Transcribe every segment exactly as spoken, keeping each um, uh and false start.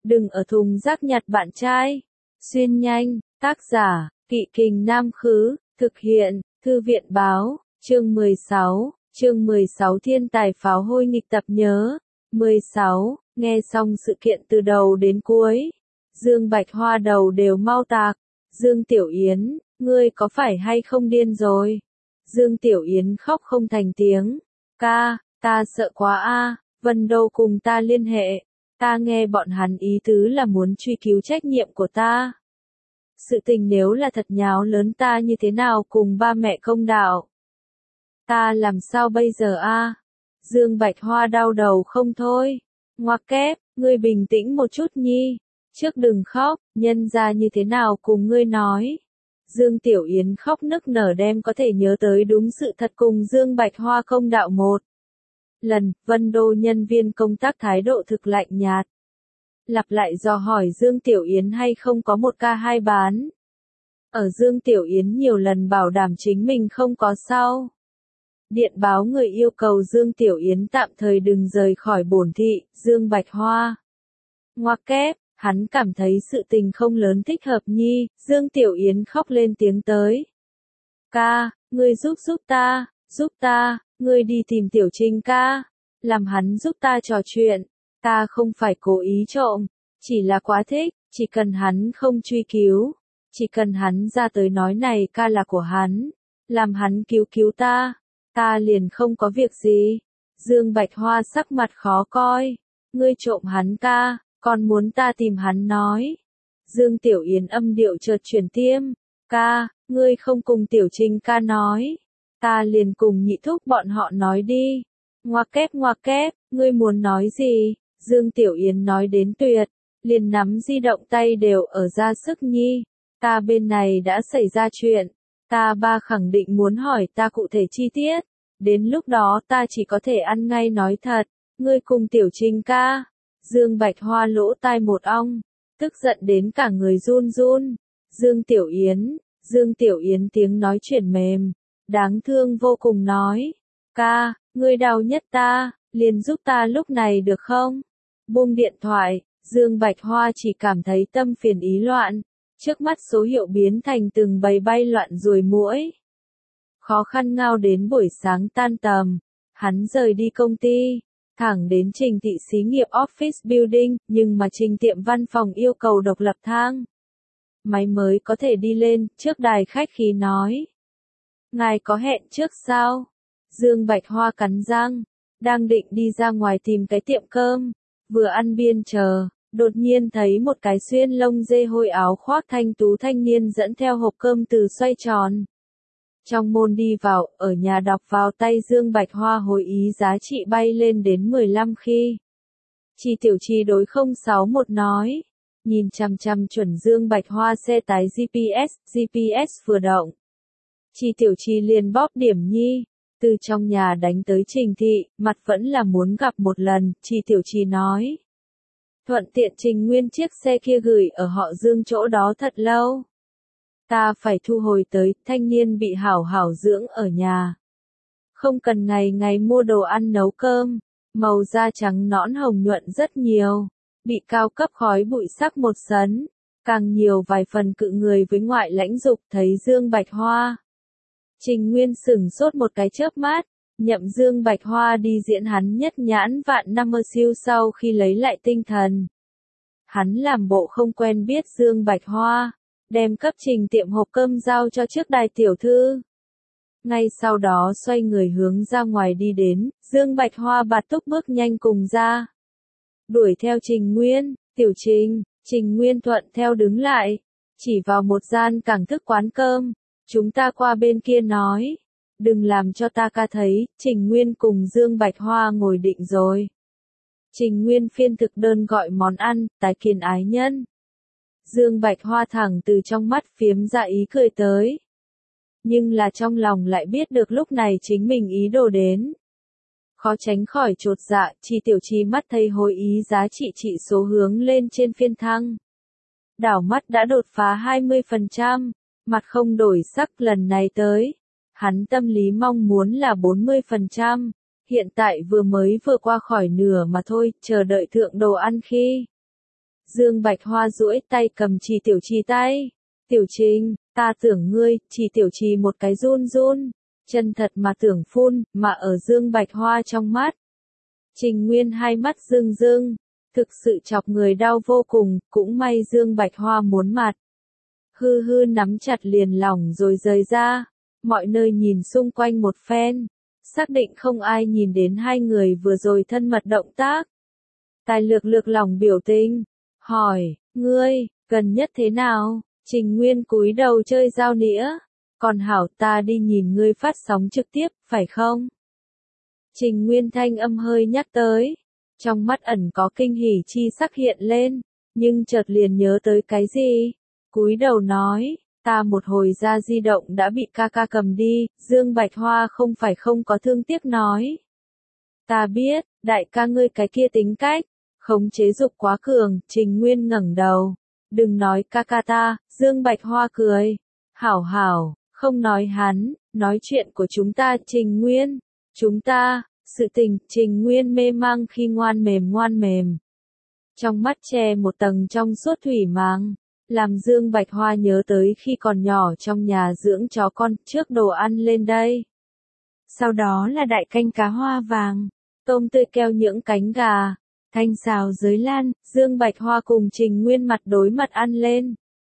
Đừng ở thùng rác nhặt bạn trai. Xuyên nhanh, tác giả, Kỵ Kình Nam Khứ, thực hiện, Thư viện Báo, chương mười sáu, chương mười sáu Thiên tài pháo hôi nghịch tập nhớ. mười sáu, nghe xong sự kiện từ đầu đến cuối. Dương Bạch Hoa đầu đều mau tạc. Dương Tiểu Yến, ngươi có phải hay không điên rồi? Dương Tiểu Yến khóc không thành tiếng. Ca, ta sợ quá a, Vân Đô cùng ta liên hệ. Ta nghe bọn hắn ý tứ là muốn truy cứu trách nhiệm của ta. Sự tình nếu là thật nháo lớn ta như thế nào cùng ba mẹ công đạo? Ta làm sao bây giờ a? Dương Bạch Hoa đau đầu không thôi. Ngoặc kép, ngươi bình tĩnh một chút nhi. Trước đừng khóc, nhân ra như thế nào cùng ngươi nói. Dương Tiểu Yến khóc nức nở đem có thể nhớ tới đúng sự thật cùng Dương Bạch Hoa công đạo một lần. Vân Đô nhân viên công tác thái độ thực lạnh nhạt. Lặp lại dò hỏi Dương Tiểu Yến hay không có một ca hai bán. Ở Dương Tiểu Yến nhiều lần bảo đảm chính mình không có sau. Điện báo người yêu cầu Dương Tiểu Yến tạm thời đừng rời khỏi bổn thị. Dương Bạch Hoa. Ngoặc kép, hắn cảm thấy sự tình không lớn thích hợp nhi. Dương Tiểu Yến khóc lên tiếng tới. Ca, ngươi giúp giúp ta, giúp ta, ngươi đi tìm Tiểu Trinh ca. Làm hắn giúp ta trò chuyện. Ta không phải cố ý trộm, chỉ là quá thích, chỉ cần hắn không truy cứu, chỉ cần hắn ra tới nói này ca là của hắn, làm hắn cứu cứu ta, ta liền không có việc gì. Dương Bạch Hoa sắc mặt khó coi, ngươi trộm hắn ca, còn muốn ta tìm hắn nói. Dương Tiểu Yến âm điệu chợt chuyển tiêm, ca, ngươi không cùng Tiểu Trinh ca nói, ta liền cùng nhị thúc bọn họ nói đi. Ngoặc kép ngoặc kép, ngươi muốn nói gì? Dương Tiểu Yến nói đến tuyệt, liền nắm di động tay đều ở ra sức nhi. Ta bên này đã xảy ra chuyện, ta ba khẳng định muốn hỏi ta cụ thể chi tiết. Đến lúc đó ta chỉ có thể ăn ngay nói thật, ngươi cùng Tiểu Trinh ca. Dương Bạch Hoa lỗ tai một ong, tức giận đến cả người run run. Dương Tiểu Yến, Dương Tiểu Yến tiếng nói chuyển mềm, đáng thương vô cùng nói. Ca, ngươi đau nhất ta, liền giúp ta lúc này được không? Buông điện thoại, Dương Bạch Hoa chỉ cảm thấy tâm phiền ý loạn, trước mắt số hiệu biến thành từng bầy bay loạn ruồi muỗi. Khó khăn ngao đến buổi sáng tan tầm, hắn rời đi công ty, thẳng đến Trình thị xí nghiệp Office Building, nhưng mà Trình tiệm văn phòng yêu cầu độc lập thang. Máy mới có thể đi lên, trước đài khách khí nói. Ngài có hẹn trước sao? Dương Bạch Hoa cắn răng, đang định đi ra ngoài tìm cái tiệm cơm. Vừa ăn biên chờ, đột nhiên thấy một cái xuyên lông dê hôi áo khoác thanh tú thanh niên dẫn theo hộp cơm từ xoay tròn. Trong môn đi vào, ở nhà đọc vào tay Dương Bạch Hoa hồi ý giá trị bay lên đến mười lăm khi. Chi Tiểu Chi đối không sáu một nói, nhìn chằm chằm chuẩn Dương Bạch Hoa xe tái giê pê ét, giê pê ét vừa động. Chi Tiểu Chi liền bóp điểm nhi. Từ trong nhà đánh tới Trình thị, mặt vẫn là muốn gặp một lần, Chi Tiểu Chi nói. Thuận tiện Trình Nguyên chiếc xe kia gửi ở họ Dương chỗ đó thật lâu. Ta phải thu hồi tới, thanh niên bị hảo hảo dưỡng ở nhà. Không cần ngày ngày mua đồ ăn nấu cơm, màu da trắng nõn hồng nhuận rất nhiều, bị cao cấp khói bụi sắc một sấn, càng nhiều vài phần cự người với ngoại lãnh dục thấy Dương Bạch Hoa. Trình Nguyên sửng sốt một cái chớp mắt, nhậm Dương Bạch Hoa đi diễn hắn nhất nhãn vạn năm mơ siêu sau khi lấy lại tinh thần. Hắn làm bộ không quen biết Dương Bạch Hoa, đem cấp Trình tiệm hộp cơm giao cho trước đài tiểu thư. Ngay sau đó xoay người hướng ra ngoài đi đến, Dương Bạch Hoa bạt túc bước nhanh cùng ra. Đuổi theo Trình Nguyên, Tiểu Trình, Trình Nguyên thuận theo đứng lại, chỉ vào một gian cảng thức quán cơm. Chúng ta qua bên kia nói, đừng làm cho ta ca thấy. Trình Nguyên cùng Dương Bạch Hoa ngồi định rồi. Trình Nguyên phiên thực đơn gọi món ăn, tái kiến ái nhân. Dương Bạch Hoa thẳng từ trong mắt phiếm ra ý cười tới. Nhưng là trong lòng lại biết được lúc này chính mình ý đồ đến. Khó tránh khỏi chột dạ, Chi Tiểu Chi mắt thấy hồi ý giá trị trị số hướng lên trên phiên thăng. Đảo mắt đã đột phá hai mươi phần trăm. Mặt không đổi sắc lần này tới. Hắn tâm lý mong muốn là bốn mươi phần trăm. Hiện tại vừa mới vừa qua khỏi nửa mà thôi, chờ đợi thượng đồ ăn khi. Dương Bạch Hoa duỗi tay cầm Trì Tiểu Trì tay. Tiểu Trình, ta tưởng ngươi, Trì Tiểu Trì một cái run run. Chân thật mà tưởng phun, mà ở Dương Bạch Hoa trong mắt. Trình Nguyên hai mắt rưng rưng. Thực sự chọc người đau vô cùng, cũng may Dương Bạch Hoa muốn mặt. Hư hư nắm chặt liền lỏng rồi rời ra. Mọi nơi nhìn xung quanh một phen. Xác định không ai nhìn đến hai người vừa rồi thân mật động tác. Tài lược lược lòng biểu tình. Hỏi, ngươi, gần nhất thế nào? Trình Nguyên cúi đầu chơi dao nĩa. Còn hảo ta đi nhìn ngươi phát sóng trực tiếp, phải không? Trình Nguyên thanh âm hơi nhắc tới. Trong mắt ẩn có kinh hỉ chi sắc hiện lên. Nhưng chợt liền nhớ tới cái gì? Cúi đầu nói, ta một hồi ra di động đã bị ca ca cầm đi. Dương Bạch Hoa không phải không có thương tiếc nói. Ta biết, đại ca ngươi cái kia tính cách. Khống chế dục quá cường, Trình Nguyên ngẩng đầu. Đừng nói ca ca ta, Dương Bạch Hoa cười. Hảo hảo, không nói hắn, nói chuyện của chúng ta Trình Nguyên. Chúng ta, sự tình, Trình Nguyên mê mang khi ngoan mềm ngoan mềm. Trong mắt che một tầng trong suốt thủy mang. Làm Dương Bạch Hoa nhớ tới khi còn nhỏ trong nhà dưỡng chó con, trước đồ ăn lên đây. Sau đó là đại canh cá hoa vàng, tôm tươi keo những cánh gà. Thanh xào dưới lan, Dương Bạch Hoa cùng Trình Nguyên mặt đối mặt ăn lên.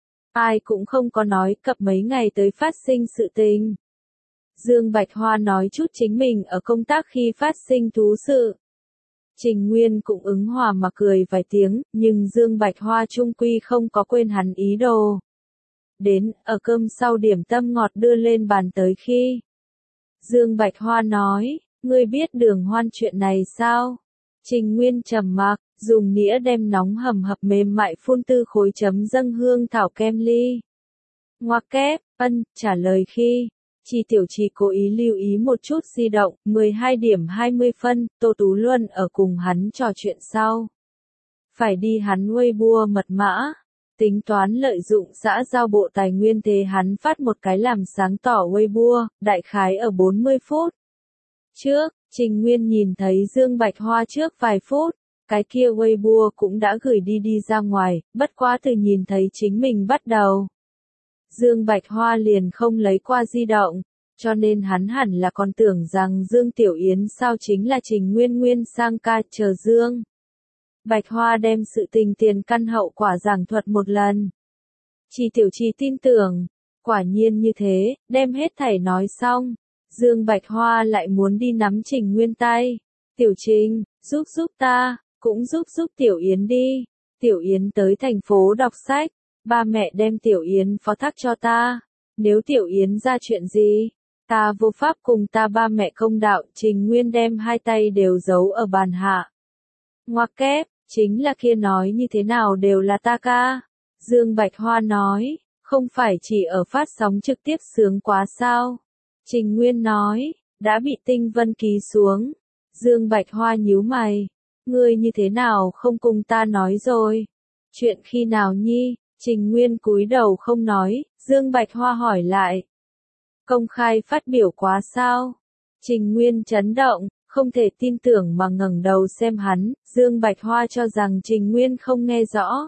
Ai cũng không có nói cập mấy ngày tới phát sinh sự tình. Dương Bạch Hoa nói chút chính mình ở công tác khi phát sinh thú sự. Trình Nguyên cũng ứng hòa mà cười vài tiếng, nhưng Dương Bạch Hoa chung quy không có quên hắn ý đồ. Đến, ở cơm sau điểm tâm ngọt đưa lên bàn tới khi. Dương Bạch Hoa nói, ngươi biết Đường Hoan chuyện này sao? Trình Nguyên trầm mặc, dùng nĩa đem nóng hầm hập mềm mại phun tư khối chấm dâng hương thảo kem ly. Ngoặc kép, ân, trả lời khi. Trì Tiểu Trì cố ý lưu ý một chút di động, mười hai điểm hai mươi phân, Tô Tú Luân ở cùng hắn trò chuyện sau. Phải đi hắn Weibo mật mã. Tính toán lợi dụng xã giao bộ tài nguyên thế hắn phát một cái làm sáng tỏ Weibo, đại khái ở bốn mươi phút. Trước, Trình Nguyên nhìn thấy Dương Bạch Hoa trước vài phút, cái kia Weibo cũng đã gửi đi đi ra ngoài, bất quá từ nhìn thấy chính mình bắt đầu. Dương Bạch Hoa liền không lấy qua di động, cho nên hắn hẳn là còn tưởng rằng Dương Tiểu Yến sao chính là Trình Nguyên Nguyên sang ca chờ Dương. Bạch Hoa đem sự tình tiền căn hậu quả giảng thuật một lần. Trì Tiểu Trì tin tưởng, quả nhiên như thế, đem hết thảy nói xong. Dương Bạch Hoa lại muốn đi nắm Trình Nguyên tay. Tiểu Trình, giúp giúp ta, cũng giúp giúp Tiểu Yến đi. Tiểu Yến tới thành phố đọc sách, ba mẹ đem Tiểu Yến phó thác cho ta. Nếu Tiểu Yến ra chuyện gì, ta vô pháp cùng ta ba mẹ công đạo. Trình Nguyên đem hai tay đều giấu ở bàn hạ. Ngoặc kép, chính là kia nói như thế nào đều là ta ca. Dương Bạch Hoa nói, không phải chỉ ở phát sóng trực tiếp sướng quá sao. Trình Nguyên nói, đã bị Tinh Vân ký xuống. Dương Bạch Hoa nhíu mày, ngươi như thế nào không cùng ta nói rồi? Chuyện khi nào nhi? Trình Nguyên cúi đầu không nói, Dương Bạch Hoa hỏi lại. Công khai phát biểu quá sao? Trình Nguyên chấn động, không thể tin tưởng mà ngẩng đầu xem hắn, Dương Bạch Hoa cho rằng Trình Nguyên không nghe rõ.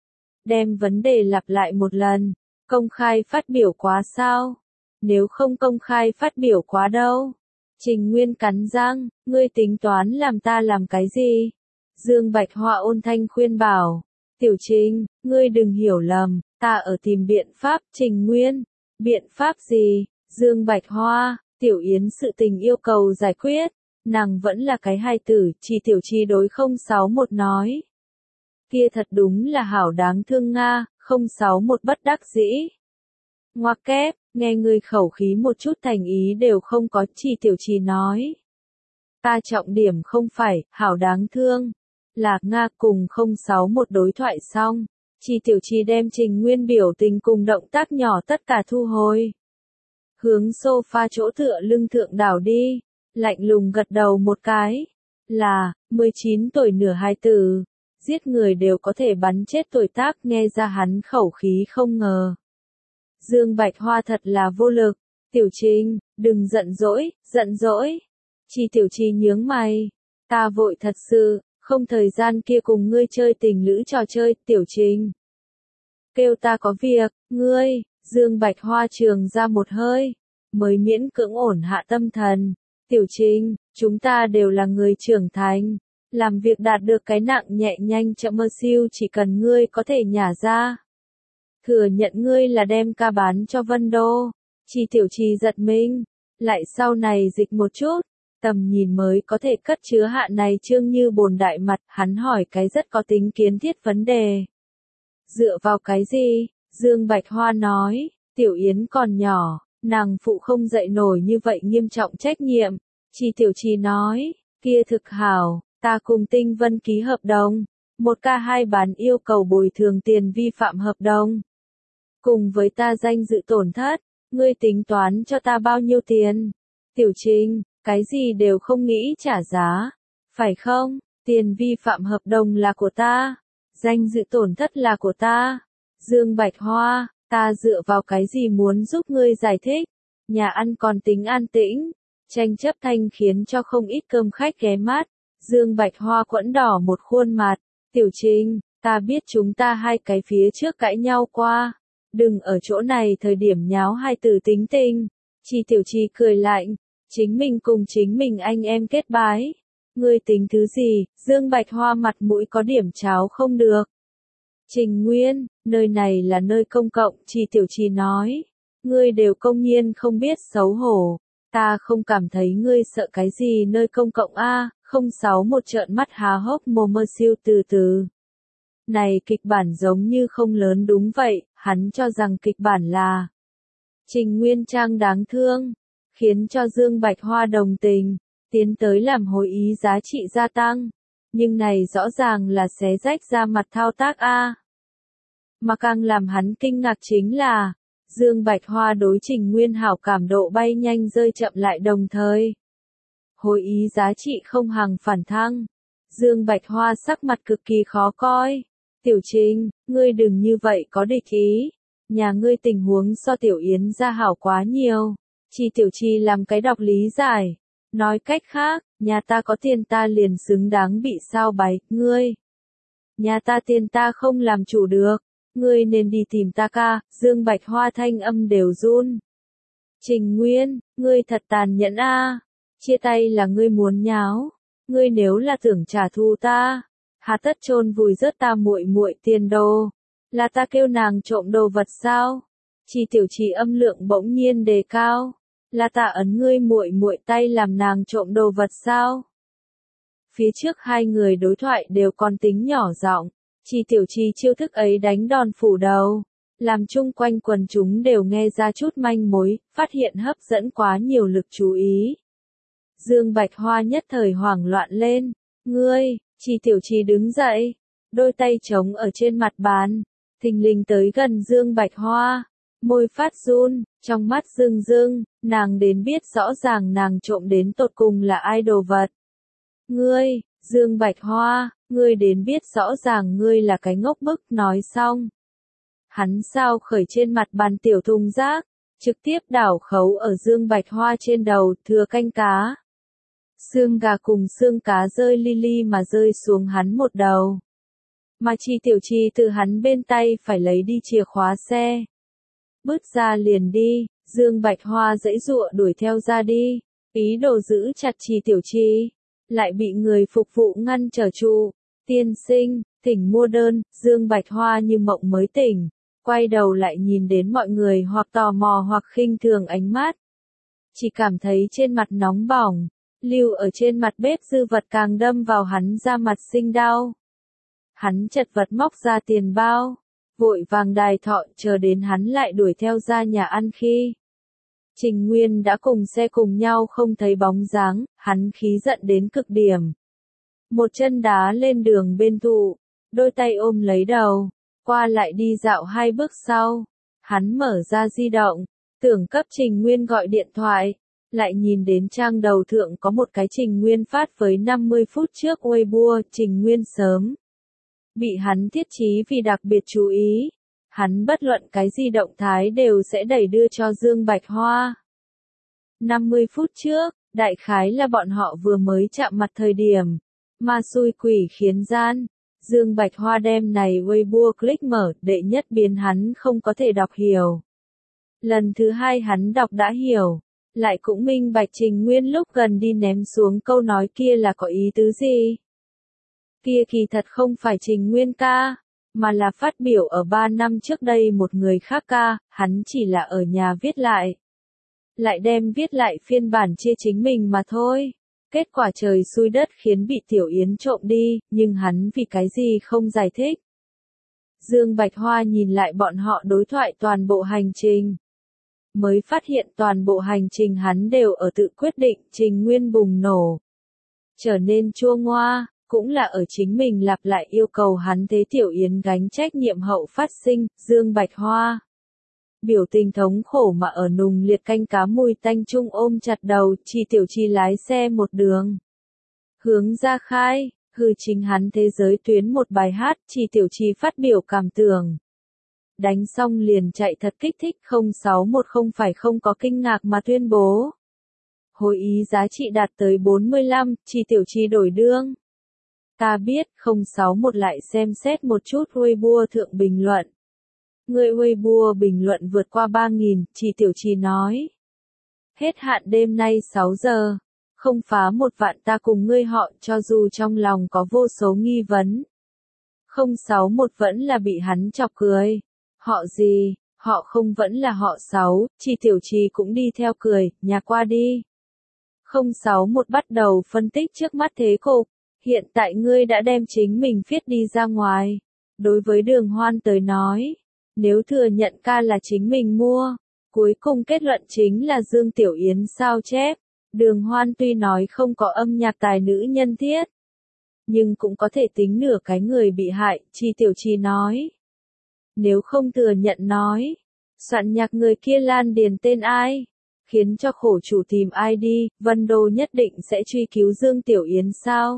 Đem vấn đề lặp lại một lần, công khai phát biểu quá sao? Nếu không công khai phát biểu quá đâu? Trình Nguyên cắn răng, ngươi tính toán làm ta làm cái gì? Dương Bạch Hoa ôn thanh khuyên bảo, Tiểu Trình, ngươi đừng hiểu lầm, ta ở tìm biện pháp. Trình Nguyên, biện pháp gì? Dương Bạch Hoa, Tiểu Yến sự tình yêu cầu giải quyết, nàng vẫn là cái hài tử. Trì Tiểu Trì đối không sáu một nói. Kia thật đúng là hảo đáng thương Nga, không sáu một bất đắc dĩ. Ngoặc kép, nghe người khẩu khí một chút thành ý đều không có. Trì Tiểu Trì nói. Ta trọng điểm không phải, hảo đáng thương. Là Nga cùng không sáu một đối thoại xong. Trì Tiểu Trì đem Trình Nguyên biểu tình cùng động tác nhỏ tất cả thu hồi. Hướng sofa chỗ tựa lưng thượng đảo đi. Lạnh lùng gật đầu một cái. Là, mười chín tuổi nửa hai tử. Giết người đều có thể bắn chết tuổi tác, nghe ra hắn khẩu khí không ngờ. Dương Bạch Hoa thật là vô lực. Tiểu Trình, đừng giận dỗi, giận dỗi. Trì Tiểu Trì nhướng mày. Ta vội thật sự, không thời gian kia cùng ngươi chơi tình lữ trò chơi, Tiểu Trình. Kêu ta có việc, ngươi, Dương Bạch Hoa trường ra một hơi, mới miễn cưỡng ổn hạ tâm thần. Tiểu Trình, chúng ta đều là người trưởng thành, làm việc đạt được cái nặng nhẹ nhanh chậm mơ siêu chỉ cần ngươi có thể nhả ra. Thừa nhận ngươi là đem ca bán cho Vân Đô, Chi Tiểu Trì giật mình, lại sau này dịch một chút, tầm nhìn mới có thể cất chứa hạ này trương như bồn đại mặt, hắn hỏi cái rất có tính kiến thiết vấn đề. Dựa vào cái gì? Dương Bạch Hoa nói, Tiểu Yến còn nhỏ, nàng phụ không dậy nổi như vậy nghiêm trọng trách nhiệm. Chi Tiểu Trì nói, kia thực hảo, ta cùng Tinh Vân ký hợp đồng, một ca hai bán yêu cầu bồi thường tiền vi phạm hợp đồng. Cùng với ta danh dự tổn thất, ngươi tính toán cho ta bao nhiêu tiền? Tiểu Trình, cái gì đều không nghĩ trả giá, phải không? Tiền vi phạm hợp đồng là của ta, danh dự tổn thất là của ta. Dương Bạch Hoa, ta dựa vào cái gì muốn giúp ngươi giải thích? Nhà ăn còn tính an tĩnh, tranh chấp thanh khiến cho không ít cơm khách ghé mắt. Dương Bạch Hoa quẫn đỏ một khuôn mặt, Tiểu Trình, ta biết chúng ta hai cái phía trước cãi nhau qua, đừng ở chỗ này thời điểm nháo hai từ tính tình. Chi Tiểu Trì cười lạnh, chính mình cùng chính mình anh em kết bái. Ngươi tính thứ gì? Dương Bạch Hoa mặt mũi có điểm cháo không được. Trình Nguyên, nơi này là nơi công cộng, Chi Tiểu Trì nói. Ngươi đều công nhiên không biết xấu hổ. Ta không cảm thấy ngươi sợ cái gì nơi công cộng a. Không sáu một trợn mắt há hốc mồm mơ siêu từ từ. Này kịch bản giống như không lớn đúng vậy, hắn cho rằng kịch bản là Trình Nguyên Trang đáng thương, khiến cho Dương Bạch Hoa đồng tình, tiến tới làm hồi ý giá trị gia tăng. Nhưng này rõ ràng là xé rách ra mặt thao tác a. Mà càng làm hắn kinh ngạc chính là, Dương Bạch Hoa đối Trình Nguyên hảo cảm độ bay nhanh rơi chậm lại đồng thời. Hồi ý giá trị không hằng phản thăng. Dương Bạch Hoa sắc mặt cực kỳ khó coi. Tiểu Trình, ngươi đừng như vậy có địch ý. Nhà ngươi tình huống so Tiểu Yến ra hảo quá nhiều. Chi Tiểu Trì làm cái đọc lý giải. Nói cách khác, nhà ta có tiền ta liền xứng đáng bị sao bày, ngươi. Nhà ta tiền ta không làm chủ được. Ngươi nên đi tìm ta ca. Dương Bạch Hoa thanh âm đều run. Trình Nguyên, ngươi thật tàn nhẫn a. Chia tay là ngươi muốn nháo, ngươi nếu là tưởng trả thù ta, hà tất chôn vùi rớt ta muội muội tiền đồ, là ta kêu nàng trộm đồ vật sao? Chi Tiểu Trì âm lượng bỗng nhiên đề cao, là ta ấn ngươi muội muội tay làm nàng trộm đồ vật sao? Phía trước hai người đối thoại đều còn tính nhỏ giọng, Chi Tiểu Trì chiêu thức ấy đánh đòn phủ đầu, làm chung quanh quần chúng đều nghe ra chút manh mối, phát hiện hấp dẫn quá nhiều lực chú ý. Dương Bạch Hoa nhất thời hoảng loạn lên, ngươi, Chi Tiểu Trì đứng dậy, đôi tay trống ở trên mặt bàn, thình lình tới gần Dương Bạch Hoa, môi phát run, trong mắt rưng rưng, nàng đến biết rõ ràng nàng trộm đến tột cùng là ai đồ vật. Ngươi, Dương Bạch Hoa, ngươi đến biết rõ ràng ngươi là cái ngốc bức, nói xong. Hắn sao khởi trên mặt bàn tiểu thùng rác, trực tiếp đảo khấu ở Dương Bạch Hoa trên đầu, thừa canh cá. Xương gà cùng xương cá rơi li li mà rơi xuống hắn một đầu. Mà Chi Tiểu Trì từ hắn bên tay phải lấy đi chìa khóa xe. Bước ra liền đi, Dương Bạch Hoa giãy giụa đuổi theo ra đi, ý đồ giữ chặt Chi Tiểu Trì, lại bị người phục vụ ngăn trở trụ. Tiên sinh, thỉnh mua đơn. Dương Bạch Hoa như mộng mới tỉnh, quay đầu lại nhìn đến mọi người hoặc tò mò hoặc khinh thường ánh mắt. Chỉ cảm thấy trên mặt nóng bỏng. Lưu ở trên mặt bếp dư vật càng đâm vào hắn da mặt sinh đau. Hắn chật vật móc ra tiền bao, vội vàng đài thọ chờ đến hắn lại đuổi theo ra nhà ăn khi. Trình Nguyên đã cùng xe cùng nhau không thấy bóng dáng, hắn khí giận đến cực điểm. Một chân đá lên đường bên thụ, đôi tay ôm lấy đầu, qua lại đi dạo hai bước sau. Hắn mở ra di động, tưởng cấp Trình Nguyên gọi điện thoại. Lại nhìn đến trang đầu thượng có một cái Trình Nguyên phát với năm mươi phút trước Weibo, Trình Nguyên sớm bị hắn thiết trí vì đặc biệt chú ý. Hắn bất luận cái gì động thái đều sẽ đẩy đưa cho Dương Bạch Hoa. năm mươi phút trước, đại khái là bọn họ vừa mới chạm mặt thời điểm, Ma xui quỷ khiến gian. Dương Bạch Hoa đem này Weibo click mở, đệ nhất biến hắn không có thể đọc hiểu. Lần thứ hai hắn đọc đã hiểu, lại cũng minh bạch Trình Nguyên lúc gần đi ném xuống câu nói kia là có ý tứ gì. Kia kỳ thật không phải Trình Nguyên ca, mà là phát biểu ở ba năm trước đây một người khác ca, hắn chỉ là ở nhà viết lại. Lại đem viết lại phiên bản chia chính mình mà thôi. Kết quả trời xui đất khiến bị Tiểu Yến trộm đi, nhưng hắn vì cái gì không giải thích. Dương Bạch Hoa nhìn lại bọn họ đối thoại toàn bộ hành trình. Mới phát hiện toàn bộ hành trình hắn đều ở tự quyết định Trình Nguyên bùng nổ. Trở nên chua ngoa, cũng là ở chính mình lặp lại yêu cầu hắn thế Tiểu Yến gánh trách nhiệm hậu phát sinh, Dương Bạch Hoa. Biểu tình thống khổ mà ở nùng liệt canh cá mùi tanh chung ôm chặt đầu, Chi Tiểu Chi lái xe một đường. Hướng ra khai, hư chính hắn thế giới tuyến một bài hát, Chi Tiểu Chi phát biểu cảm tưởng. Đánh xong liền chạy thật kích thích không sáu một không phải không có kinh ngạc mà tuyên bố. Hồi ý giá trị đạt tới bốn mươi lăm, Chi Tiểu Chi đổi đương. Ta biết không sáu một lại xem xét một chút Weibo thượng bình luận. Người Weibo bình luận vượt qua ba nghìn, Chi Tiểu Chi nói. Hết hạn đêm nay sáu giờ, không phá một vạn ta cùng ngươi họ cho dù trong lòng có vô số nghi vấn. không sáu một vẫn là bị hắn chọc cười. Họ gì, họ không vẫn là họ sáu, Chi Tiểu Chi cũng đi theo cười, nhà qua đi. không sáu một bắt đầu phân tích trước mắt thế cục, hiện tại ngươi đã đem chính mình viết đi ra ngoài. Đối với Đường Hoan tới nói, nếu thừa nhận ca là chính mình mua, cuối cùng kết luận chính là Dương Tiểu Yến sao chép. Đường Hoan tuy nói không có âm nhạc tài nữ nhân thiết, nhưng cũng có thể tính nửa cái người bị hại, Chi Tiểu Chi nói. Nếu không thừa nhận nói, soạn nhạc người kia lan điền tên ai, khiến cho khổ chủ tìm ai đi, Vân Đô nhất định sẽ truy cứu Dương Tiểu Yến sao?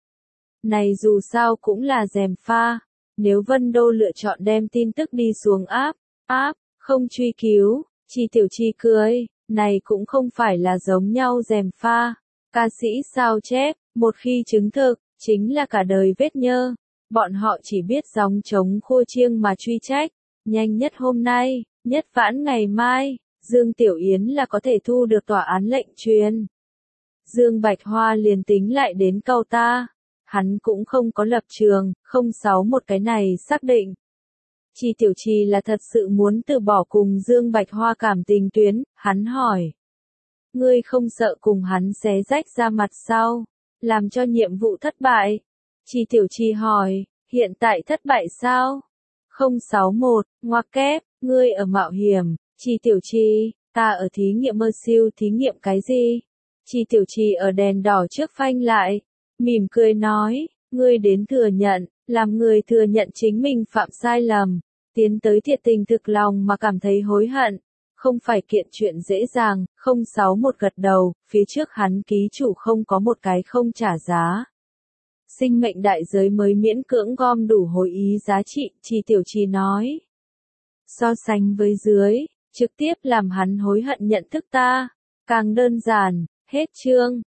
Này dù sao cũng là gièm pha, nếu Vân Đô lựa chọn đem tin tức đi xuống áp, áp, không truy cứu, Chi Tiểu Chi cười, này cũng không phải là giống nhau gièm pha. Ca sĩ sao chép, một khi chứng thực, chính là cả đời vết nhơ. Bọn họ chỉ biết gióng trống khô chiêng mà truy trách. Nhanh nhất hôm nay, nhất vãn ngày mai, Dương Tiểu Yến là có thể thu được tòa án lệnh truyền. Dương Bạch Hoa liền tính lại đến câu ta. Hắn cũng không có lập trường, không sáu một cái này xác định. Chi Tiểu Chi là thật sự muốn từ bỏ cùng Dương Bạch Hoa cảm tình tuyến, hắn hỏi. Ngươi không sợ cùng hắn xé rách ra mặt sao, làm cho nhiệm vụ thất bại? Chi Tiểu Chi hỏi, hiện tại thất bại sao? không sáu một, ngoặc kép, ngươi ở mạo hiểm, Chi Tiểu Chi, ta ở thí nghiệm mơ siêu thí nghiệm cái gì? Chi Tiểu Chi ở đèn đỏ trước phanh lại, mỉm cười nói, ngươi đến thừa nhận, làm người thừa nhận chính mình phạm sai lầm, tiến tới thiệt tình thực lòng mà cảm thấy hối hận, không phải kiện chuyện dễ dàng. Không sáu một gật đầu, phía trước hắn ký chủ không có một cái không trả giá. Sinh mệnh đại giới mới miễn cưỡng gom đủ hồi ý giá trị, Chi Tiểu Chi nói. So sánh với dưới, trực tiếp làm hắn hối hận nhận thức ta, càng đơn giản, hết chương.